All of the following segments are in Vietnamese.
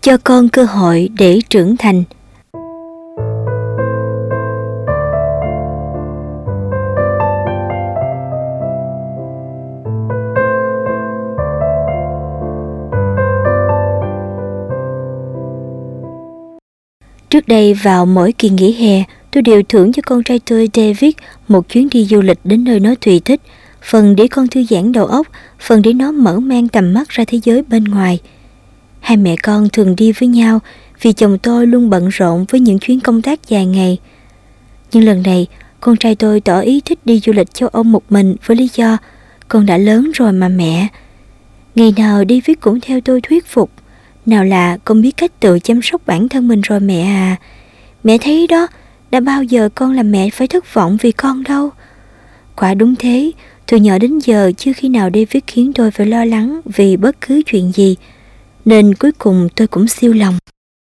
cho con cơ hội để trưởng thành. Trước đây vào mỗi kỳ nghỉ hè, tôi đều thưởng cho con trai tôi David một chuyến đi du lịch đến nơi nó tùy thích, phần để con thư giãn đầu óc, phần để nó mở mang tầm mắt ra thế giới bên ngoài. Hai mẹ con thường đi với nhau vì chồng tôi luôn bận rộn với những chuyến công tác dài ngày. Nhưng lần này, con trai tôi tỏ ý thích đi du lịch châu Âu một mình với lý do con đã lớn rồi mà mẹ. Ngày nào David cũng theo tôi thuyết phục. Nào là con biết cách tự chăm sóc bản thân mình rồi mẹ à. Mẹ thấy đó, đã bao giờ con làm mẹ phải thất vọng vì con đâu. Quả đúng thế, từ nhỏ đến giờ chưa khi nào David khiến tôi phải lo lắng vì bất cứ chuyện gì. Nên cuối cùng tôi cũng siêu lòng.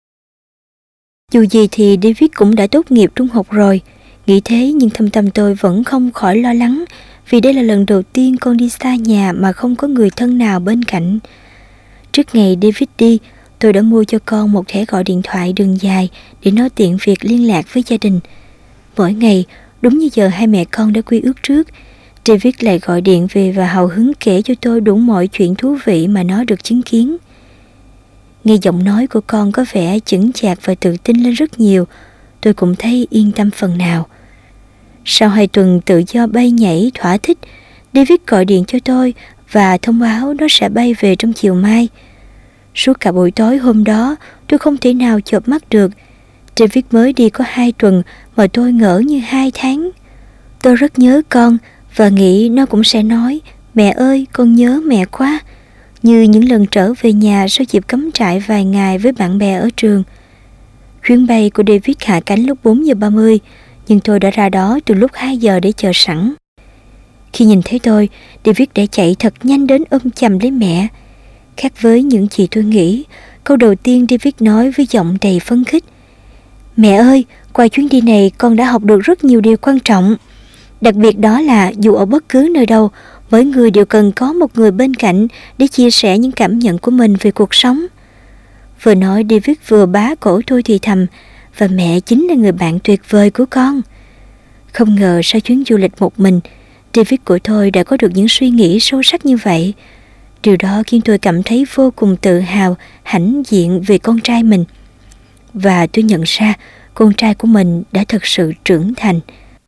Dù gì thì David cũng đã tốt nghiệp trung học rồi. Nghĩ thế nhưng thâm tâm tôi vẫn không khỏi lo lắng, vì đây là lần đầu tiên con đi xa nhà mà không có người thân nào bên cạnh. Trước ngày David đi, tôi đã mua cho con một thẻ gọi điện thoại đường dài để nó tiện việc liên lạc với gia đình. Mỗi ngày, đúng như giờ hai mẹ con đã quy ước trước, David lại gọi điện về và hào hứng kể cho tôi đủ mọi chuyện thú vị mà nó được chứng kiến. Nghe giọng nói của con có vẻ chững chạc và tự tin lên rất nhiều, tôi cũng thấy yên tâm phần nào. Sau 2 tuần tự do bay nhảy thỏa thích, David gọi điện cho tôi và thông báo nó sẽ bay về trong chiều mai. Suốt cả buổi tối hôm đó, tôi không thể nào chợp mắt được. David mới đi có 2 tuần mà tôi ngỡ như 2 tháng. Tôi rất nhớ con và nghĩ nó cũng sẽ nói, mẹ ơi, con nhớ mẹ quá, như những lần trở về nhà sau dịp cắm trại vài ngày với bạn bè ở trường. Chuyến bay của David hạ cánh lúc 4:30, nhưng tôi đã ra đó từ lúc 2 giờ để chờ sẵn. Khi nhìn thấy tôi, David đã chạy thật nhanh đến ôm chầm lấy mẹ. Khác với những gì tôi nghĩ, câu đầu tiên David nói với giọng đầy phấn khích: mẹ ơi, qua chuyến đi này con đã học được rất nhiều điều quan trọng. Đặc biệt đó là dù ở bất cứ nơi đâu, mỗi người đều cần có một người bên cạnh để chia sẻ những cảm nhận của mình về cuộc sống. Vừa nói David vừa bá cổ tôi thì thầm, và mẹ chính là người bạn tuyệt vời của con. Không ngờ sau chuyến du lịch một mình, David của tôi đã có được những suy nghĩ sâu sắc như vậy. Điều đó khiến tôi cảm thấy vô cùng tự hào, hãnh diện về con trai mình. Và tôi nhận ra con trai của mình đã thật sự trưởng thành.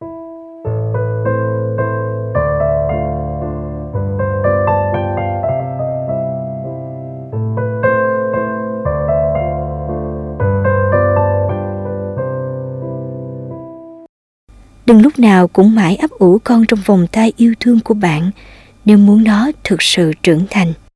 Đừng lúc nào cũng mãi ấp ủ con trong vòng tay yêu thương của bạn nếu muốn nó thực sự trưởng thành.